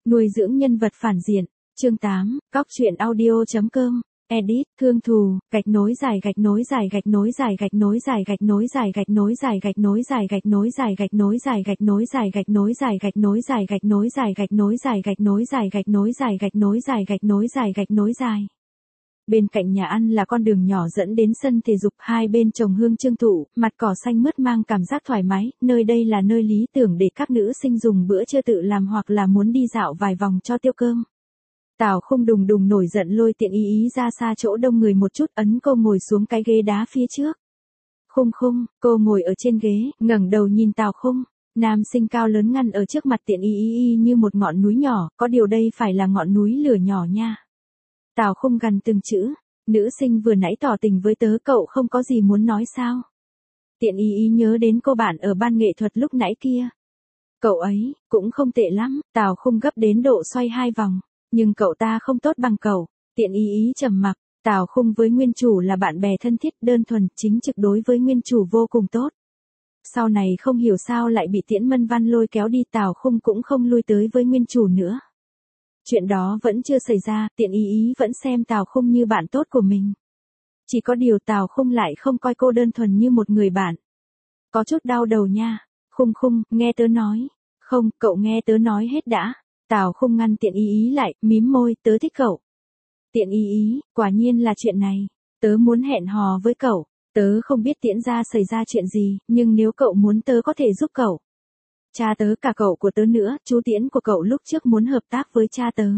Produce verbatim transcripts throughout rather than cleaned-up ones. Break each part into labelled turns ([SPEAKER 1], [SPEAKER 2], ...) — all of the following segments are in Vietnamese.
[SPEAKER 1] Nuôi dưỡng nhân vật phản diện. Chương tám, cóc truyện audio.com. Edit, thương thù, gạch nối dài gạch nối dài gạch nối dài gạch nối dài gạch nối dài gạch nối dài gạch nối dài gạch nối dài gạch nối dài gạch nối dài gạch nối dài gạch nối dài gạch nối dài gạch nối dài gạch nối dài gạch nối dài gạch nối dài gạch nối dài gạch nối dài. Bên cạnh nhà ăn là con đường nhỏ dẫn đến sân thể dục, hai bên trồng hương trương thụ, mặt cỏ xanh mướt mang cảm giác thoải mái, nơi đây là nơi lý tưởng để các nữ sinh dùng bữa trưa tự làm hoặc là muốn đi dạo vài vòng cho tiêu cơm. Tào Khung đùng đùng nổi giận lôi Tiện Y Y ra xa chỗ đông người một chút, ấn cô ngồi xuống cái ghế đá phía trước. Khung Khung, cô ngồi ở trên ghế, ngẩng đầu nhìn Tào Khung. Nam sinh cao lớn ngăn ở trước mặt Tiện Y Y như một ngọn núi nhỏ, có điều đây phải là ngọn núi lửa nhỏ nha. Tào Khung gằn từng chữ, nữ sinh vừa nãy tỏ tình với tớ, cậu không có gì muốn nói sao? Tiện Y Y nhớ đến cô bạn ở ban nghệ thuật lúc nãy kia. Cậu ấy, cũng không tệ lắm. Tào Khung gấp đến độ xoay hai vòng. Nhưng cậu ta không tốt bằng cậu. Tiện Y Y trầm mặc. Tào Khung với nguyên chủ là bạn bè thân thiết, đơn thuần, chính trực, đối với nguyên chủ vô cùng tốt. Sau này không hiểu sao lại bị Tiễn Mân Văn lôi kéo đi, Tào Khung cũng không lui tới với nguyên chủ nữa. Chuyện đó vẫn chưa xảy ra, Tiện Y Y vẫn xem Tào Khung như bạn tốt của mình. Chỉ có điều Tào Khung lại không coi cô đơn thuần như một người bạn. Có chút đau đầu nha. Khung Khung, nghe tớ nói. Không, cậu nghe tớ nói hết đã. Tào Khung ngăn Tiện Y Y lại, mím môi, tớ thích cậu. Tiện Y Y, quả nhiên là chuyện này. Tớ muốn hẹn hò với cậu. Tớ không biết Tiễn gia xảy ra chuyện gì, nhưng nếu cậu muốn tớ có thể giúp cậu. Cha tớ, cả cậu của tớ nữa, chú Tiễn của cậu lúc trước muốn hợp tác với cha tớ.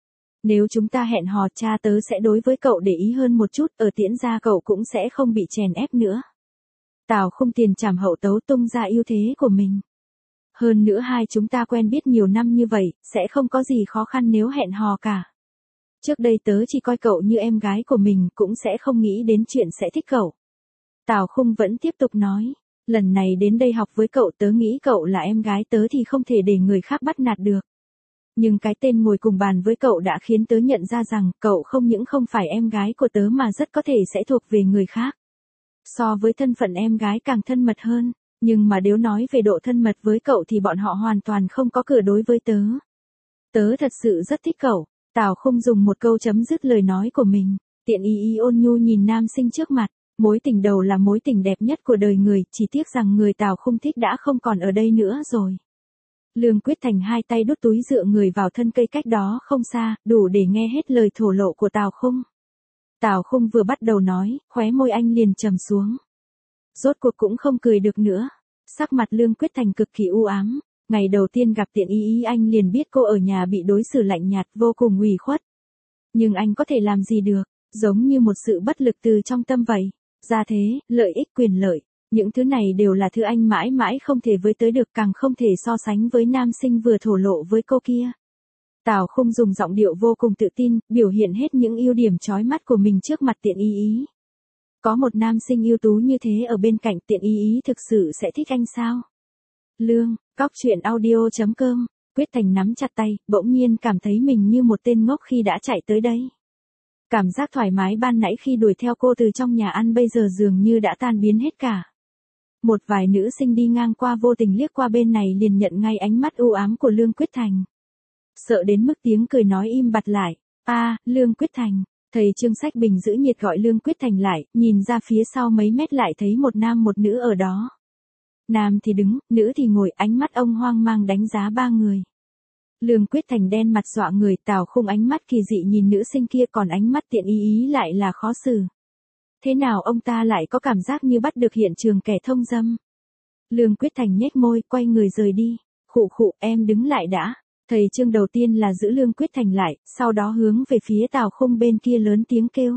[SPEAKER 1] Nếu chúng ta hẹn hò, cha tớ sẽ đối với cậu để ý hơn một chút, ở Tiễn gia cậu cũng sẽ không bị chèn ép nữa. Tào Khung tiền trảm hậu tấu tung ra ưu thế của mình. Hơn nữa hai chúng ta quen biết nhiều năm như vậy, sẽ không có gì khó khăn nếu hẹn hò cả. Trước đây tớ chỉ coi cậu như em gái của mình, cũng sẽ không nghĩ đến chuyện sẽ thích cậu. Tào Khung vẫn tiếp tục nói, lần này đến đây học với cậu, tớ nghĩ cậu là em gái tớ thì không thể để người khác bắt nạt được. Nhưng cái tên ngồi cùng bàn với cậu đã khiến tớ nhận ra rằng, cậu không những không phải em gái của tớ mà rất có thể sẽ thuộc về người khác. So với thân phận em gái càng thân mật hơn. Nhưng mà nếu nói về độ thân mật với cậu thì bọn họ hoàn toàn không có cửa đối với tớ. Tớ thật sự rất thích cậu. Tào Khung dùng một câu chấm dứt lời nói của mình. Tiện Y Y ôn nhu nhìn nam sinh trước mặt. Mối tình đầu là mối tình đẹp nhất của đời người, chỉ tiếc rằng người Tào Khung thích đã không còn ở đây nữa rồi. Lương Quyết Thành hai tay đút túi dựa người vào thân cây cách đó không xa, đủ để nghe hết lời thổ lộ của Tào Khung. Tào Khung vừa bắt đầu nói, khóe môi anh liền trầm xuống. Rốt cuộc cũng không cười được nữa. Sắc mặt Lương Quyết Thành cực kỳ u ám. Ngày đầu tiên gặp Tiện Y Y anh liền biết cô ở nhà bị đối xử lạnh nhạt, vô cùng ủy khuất. Nhưng anh có thể làm gì được, giống như một sự bất lực từ trong tâm vậy. Gia thế, lợi ích, quyền lợi, những thứ này đều là thứ anh mãi mãi không thể với tới được, càng không thể so sánh với nam sinh vừa thổ lộ với cô kia. Tào Khung dùng giọng điệu vô cùng tự tin, biểu hiện hết những ưu điểm chói mắt của mình trước mặt Tiện Y Y. Có một nam sinh ưu tú như thế ở bên cạnh, Tiện Y Y thực sự sẽ thích anh sao? Lương, cóc truyện audio.com. Quyết Thành nắm chặt tay, bỗng nhiên cảm thấy mình như một tên ngốc khi đã chạy tới đây. Cảm giác thoải mái ban nãy khi đuổi theo cô từ trong nhà ăn bây giờ dường như đã tan biến hết cả. Một vài nữ sinh đi ngang qua vô tình liếc qua bên này liền nhận ngay ánh mắt u ám của Lương Quyết Thành. Sợ đến mức tiếng cười nói im bặt lại. A, à, Lương Quyết Thành. Thầy Trương Sách Bình giữ nhiệt gọi Lương Quyết Thành lại, nhìn ra phía sau mấy mét lại thấy một nam một nữ ở đó. Nam thì đứng, nữ thì ngồi, ánh mắt ông hoang mang đánh giá ba người. Lương Quyết Thành đen mặt dọa người, Tào Khung ánh mắt kỳ dị nhìn nữ sinh kia, còn ánh mắt Tiện Y Y lại là khó xử. Thế nào ông ta lại có cảm giác như bắt được hiện trường kẻ thông dâm? Lương Quyết Thành nhếch môi, quay người rời đi. Khụ khụ, em đứng lại đã. Thầy Trương đầu tiên là giữ Lương Quyết Thành lại, sau đó hướng về phía Tào Khung bên kia lớn tiếng kêu.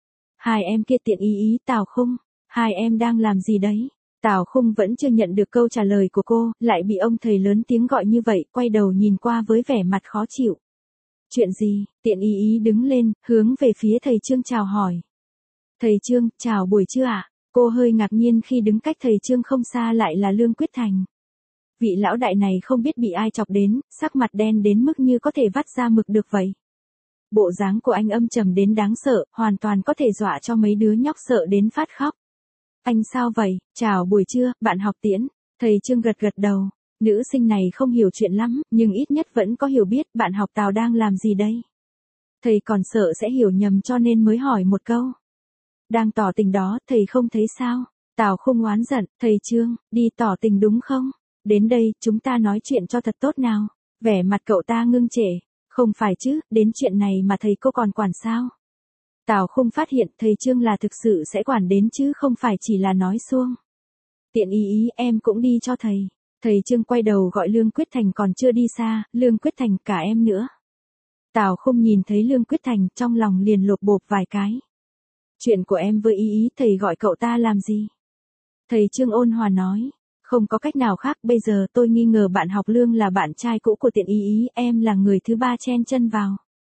[SPEAKER 1] Hai em kia, Tiện Y Y, Tào Khung, hai em đang làm gì đấy? Tào Khung vẫn chưa nhận được câu trả lời của cô, lại bị ông thầy lớn tiếng gọi như vậy, quay đầu nhìn qua với vẻ mặt khó chịu. Chuyện gì? Tiện Y Y đứng lên, hướng về phía thầy Trương chào hỏi. Thầy Trương, chào buổi trưa ạ. À? Cô hơi ngạc nhiên khi đứng cách thầy Trương không xa lại là Lương Quyết Thành. Vị lão đại này không biết bị ai chọc đến, sắc mặt đen đến mức như có thể vắt ra mực được vậy. Bộ dáng của anh âm trầm đến đáng sợ, hoàn toàn có thể dọa cho mấy đứa nhóc sợ đến phát khóc. Anh sao vậy? Chào buổi trưa, bạn học Tiễn. Thầy Trương gật gật đầu. Nữ sinh này không hiểu chuyện lắm, nhưng ít nhất vẫn có hiểu biết bạn học Tào đang làm gì đây. Thầy còn sợ sẽ hiểu nhầm cho nên mới hỏi một câu. Đang tỏ tình đó, thầy không thấy sao? Tào Khung oán giận, thầy Trương, đi tỏ tình đúng không? Đến đây, chúng ta nói chuyện cho thật tốt nào. Vẻ mặt cậu ta ngưng trệ. Không phải chứ, đến chuyện này mà thầy cô còn quản sao? Tào Khung phát hiện thầy Trương là thực sự sẽ quản đến chứ không phải chỉ là nói suông. Tiện ý ý em cũng đi cho thầy. Thầy Trương quay đầu gọi Lương Quyết Thành còn chưa đi xa, Lương Quyết Thành cả em nữa. Tào Khung nhìn thấy Lương Quyết Thành trong lòng liền lột bột vài cái. Chuyện của em với ý ý thầy gọi cậu ta làm gì? Thầy Trương ôn hòa nói. Không có cách nào khác bây giờ tôi nghi ngờ bạn học Lương là bạn trai cũ của tiện ý ý, em là người thứ ba chen chân vào.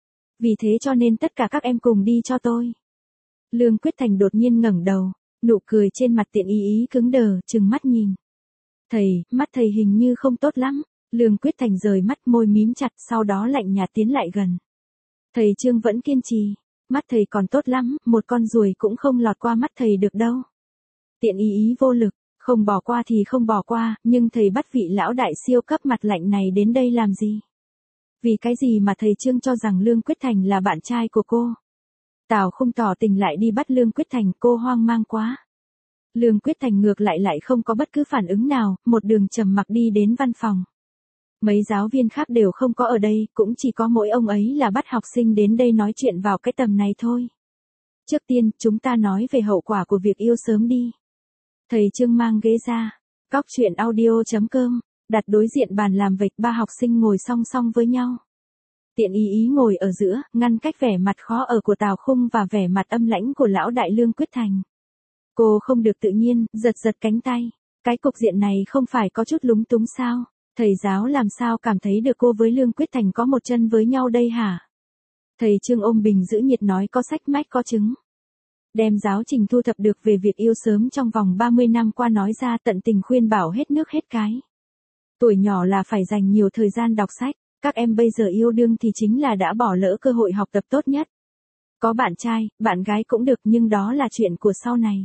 [SPEAKER 1] Vì thế cho nên tất cả các em cùng đi cho tôi. Lương Quyết Thành đột nhiên ngẩng đầu, nụ cười trên mặt tiện ý ý cứng đờ, trừng mắt nhìn. Thầy, mắt thầy hình như không tốt lắm. Lương Quyết Thành rời mắt môi mím chặt sau đó lạnh nhạt tiến lại gần. Thầy Trương vẫn kiên trì. Mắt thầy còn tốt lắm, một con ruồi cũng không lọt qua mắt thầy được đâu. Tiện ý ý vô lực, không bỏ qua thì không bỏ qua, nhưng thầy bắt vị lão đại siêu cấp mặt lạnh này đến đây làm gì? Vì cái gì mà thầy Trương cho rằng Lương Quyết Thành là bạn trai của cô? Tào Khung tỏ tình lại đi bắt Lương Quyết Thành, cô hoang mang quá. Lương Quyết Thành ngược lại lại không có bất cứ phản ứng nào, một đường trầm mặc đi đến văn phòng. Mấy giáo viên khác đều không có ở đây, cũng chỉ có mỗi ông ấy là bắt học sinh đến đây nói chuyện vào cái tầm này thôi. Trước tiên, chúng ta nói về hậu quả của việc yêu sớm đi. Thầy Trương mang ghế ra, cóc truyện audio chấm com, đặt đối diện bàn làm vạch ba học sinh ngồi song song với nhau. Tiện ý ý ngồi ở giữa, ngăn cách vẻ mặt khó ở của Tào Khung và vẻ mặt âm lãnh của lão đại Lương Quyết Thành. Cô không được tự nhiên, giật giật cánh tay. Cái cục diện này không phải có chút lúng túng sao? Thầy giáo làm sao cảm thấy được cô với Lương Quyết Thành có một chân với nhau đây hả? Thầy Trương ôm bình giữ nhiệt nói có sách mách có chứng. Đem giáo trình thu thập được về việc yêu sớm trong vòng ba mươi năm qua nói ra tận tình khuyên bảo hết nước hết cái. Tuổi nhỏ là phải dành nhiều thời gian đọc sách, các em bây giờ yêu đương thì chính là đã bỏ lỡ cơ hội học tập tốt nhất. Có bạn trai, bạn gái cũng được nhưng đó là chuyện của sau này.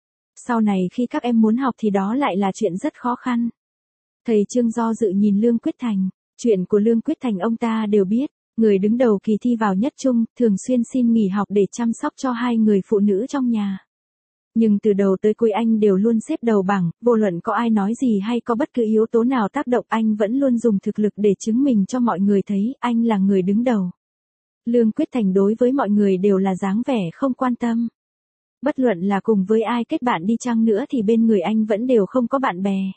[SPEAKER 1] Sau này khi các em muốn học thì đó lại là chuyện rất khó khăn. Thầy Trương do dự nhìn Lương Quyết Thành, chuyện của Lương Quyết Thành ông ta đều biết, người đứng đầu kỳ thi vào nhất trung, thường xuyên xin nghỉ học để chăm sóc cho hai người phụ nữ trong nhà. Nhưng từ đầu tới cuối anh đều luôn xếp đầu bảng, vô luận có ai nói gì hay có bất cứ yếu tố nào tác động anh vẫn luôn dùng thực lực để chứng minh cho mọi người thấy anh là người đứng đầu. Lương Quyết Thành đối với mọi người đều là dáng vẻ không quan tâm. Bất luận là cùng với ai kết bạn đi chăng nữa thì bên người anh vẫn đều không có bạn bè.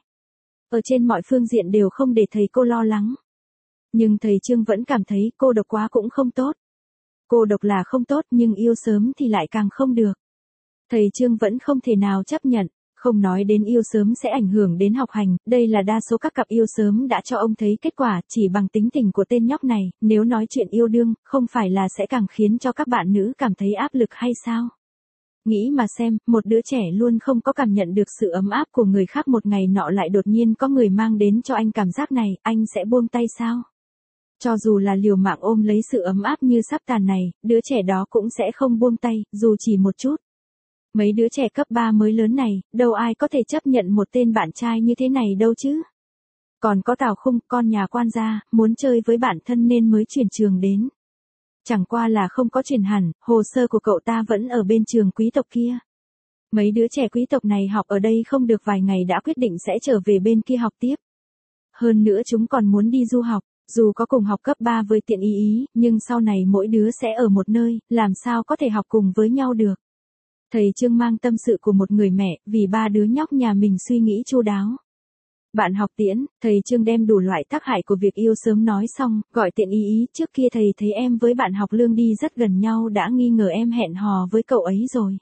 [SPEAKER 1] Ở trên mọi phương diện đều không để thầy cô lo lắng. Nhưng thầy Trương vẫn cảm thấy cô độc quá cũng không tốt. Cô độc là không tốt nhưng yêu sớm thì lại càng không được. Thầy Trương vẫn không thể nào chấp nhận, không nói đến yêu sớm sẽ ảnh hưởng đến học hành, đây là đa số các cặp yêu sớm đã cho ông thấy kết quả chỉ bằng tính tình của tên nhóc này, nếu nói chuyện yêu đương, không phải là sẽ càng khiến cho các bạn nữ cảm thấy áp lực hay sao? Nghĩ mà xem, một đứa trẻ luôn không có cảm nhận được sự ấm áp của người khác một ngày nọ lại đột nhiên có người mang đến cho anh cảm giác này, anh sẽ buông tay sao? Cho dù là liều mạng ôm lấy sự ấm áp như sắp tàn này, đứa trẻ đó cũng sẽ không buông tay, dù chỉ một chút. Mấy đứa trẻ cấp ba mới lớn này, đâu ai có thể chấp nhận một tên bạn trai như thế này đâu chứ? Còn có Tào Khung, con nhà quan gia, muốn chơi với bản thân nên mới chuyển trường đến. Chẳng qua là không có chuyển hẳn, hồ sơ của cậu ta vẫn ở bên trường quý tộc kia. Mấy đứa trẻ quý tộc này học ở đây không được vài ngày đã quyết định sẽ trở về bên kia học tiếp. Hơn nữa chúng còn muốn đi du học, dù có cùng học cấp ba với tiện ý ý, nhưng sau này mỗi đứa sẽ ở một nơi, làm sao có thể học cùng với nhau được. Thầy Trương mang tâm sự của một người mẹ, vì ba đứa nhóc nhà mình suy nghĩ chu đáo. Bạn học Tiễn, thầy Trương đem đủ loại tác hại của việc yêu sớm nói xong, gọi tiện ý ý, trước kia thầy thấy em với bạn học Lương đi rất gần nhau đã nghi ngờ em hẹn hò với cậu ấy rồi.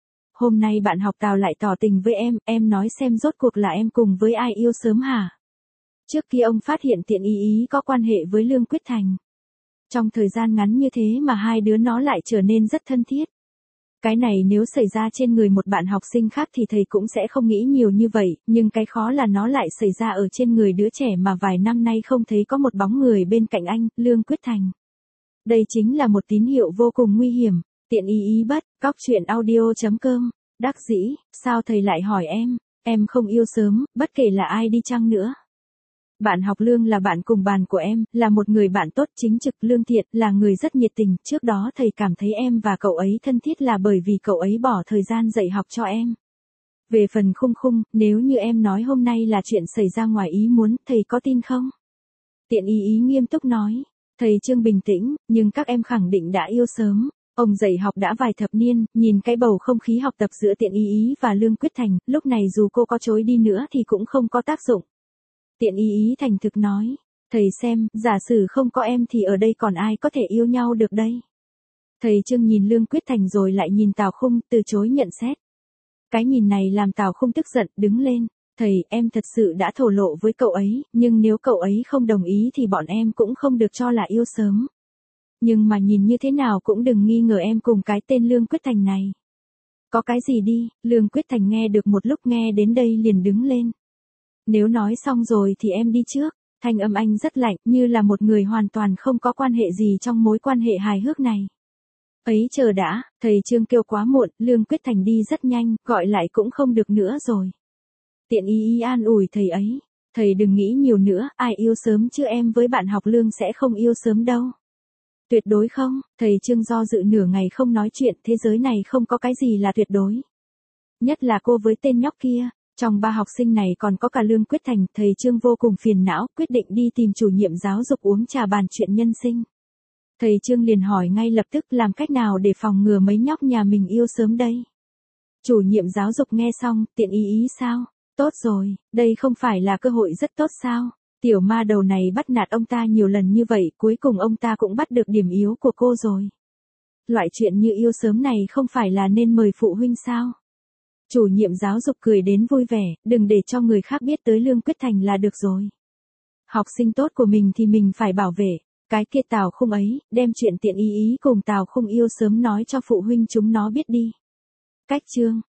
[SPEAKER 1] Hôm nay bạn học Tào lại tỏ tình với em, em nói xem rốt cuộc là em cùng với ai yêu sớm hả? Trước kia ông phát hiện tiện ý ý có quan hệ với Lương Quyết Thành. Trong thời gian ngắn như thế mà hai đứa nó lại trở nên rất thân thiết. Cái này nếu xảy ra trên người một bạn học sinh khác thì thầy cũng sẽ không nghĩ nhiều như vậy, nhưng cái khó là nó lại xảy ra ở trên người đứa trẻ mà vài năm nay không thấy có một bóng người bên cạnh anh, Lương Quyết Thành. Đây chính là một tín hiệu vô cùng nguy hiểm. Tiện ý ý bất, cóc truyện audio chấm com, đắc dĩ, sao thầy lại hỏi em, em không yêu sớm, bất kể là ai đi chăng nữa. Bạn học Lương là bạn cùng bàn của em, là một người bạn tốt, chính trực, lương thiện, là người rất nhiệt tình, trước đó thầy cảm thấy em và cậu ấy thân thiết là bởi vì cậu ấy bỏ thời gian dạy học cho em. Về phần Khung Khung, nếu như em nói hôm nay là chuyện xảy ra ngoài ý muốn, thầy có tin không? Tiện ý ý nghiêm túc nói. Thầy Trương bình tĩnh, nhưng các em khẳng định đã yêu sớm. Ông dạy học đã vài thập niên, nhìn cái bầu không khí học tập giữa Tiện ý ý và Lương Quyết Thành, lúc này dù cô có chối đi nữa thì cũng không có tác dụng. Tiện ý ý thành thực nói. Thầy xem, giả sử không có em thì ở đây còn ai có thể yêu nhau được đây? Thầy Trương nhìn Lương Quyết Thành rồi lại nhìn Tào Khung, từ chối nhận xét. Cái nhìn này làm Tào Khung tức giận, đứng lên. Thầy, em thật sự đã thổ lộ với cậu ấy, nhưng nếu cậu ấy không đồng ý thì bọn em cũng không được cho là yêu sớm. Nhưng mà nhìn như thế nào cũng đừng nghi ngờ em cùng cái tên Lương Quyết Thành này. Có cái gì đi, Lương Quyết Thành nghe được một lúc, nghe đến đây liền đứng lên. Nếu nói xong rồi thì em đi trước. Thanh âm anh rất lạnh, như là một người hoàn toàn không có quan hệ gì trong mối quan hệ hài hước này. Ấy chờ đã, thầy Trương kêu quá muộn, Lương Quyết Thành đi rất nhanh, gọi lại cũng không được nữa rồi. Tiện ý ý an ủi thầy ấy. Thầy đừng nghĩ nhiều nữa, ai yêu sớm chứ em với bạn học Lương sẽ không yêu sớm đâu. Tuyệt đối không, thầy Trương do dự nửa ngày không nói chuyện, thế giới này không có cái gì là tuyệt đối. Nhất là cô với tên nhóc kia, trong ba học sinh này còn có cả Lương Quyết Thành, thầy Trương vô cùng phiền não, quyết định đi tìm chủ nhiệm giáo dục uống trà bàn chuyện nhân sinh. Thầy Trương liền hỏi ngay lập tức làm cách nào để phòng ngừa mấy nhóc nhà mình yêu sớm đây. Chủ nhiệm giáo dục nghe xong, tiện ý ý sao? Tốt rồi, đây không phải là cơ hội rất tốt sao? Tiểu ma đầu này bắt nạt ông ta nhiều lần như vậy, cuối cùng ông ta cũng bắt được điểm yếu của cô rồi. Loại chuyện như yêu sớm này không phải là nên mời phụ huynh sao? Chủ nhiệm giáo dục cười đến vui vẻ, đừng để cho người khác biết tới Lương Quyết Thành là được rồi. Học sinh tốt của mình thì mình phải bảo vệ. Cái kia Tào Khung ấy, đem chuyện tiện ý ý cùng Tào Khung yêu sớm nói cho phụ huynh chúng nó biết đi. Cách chương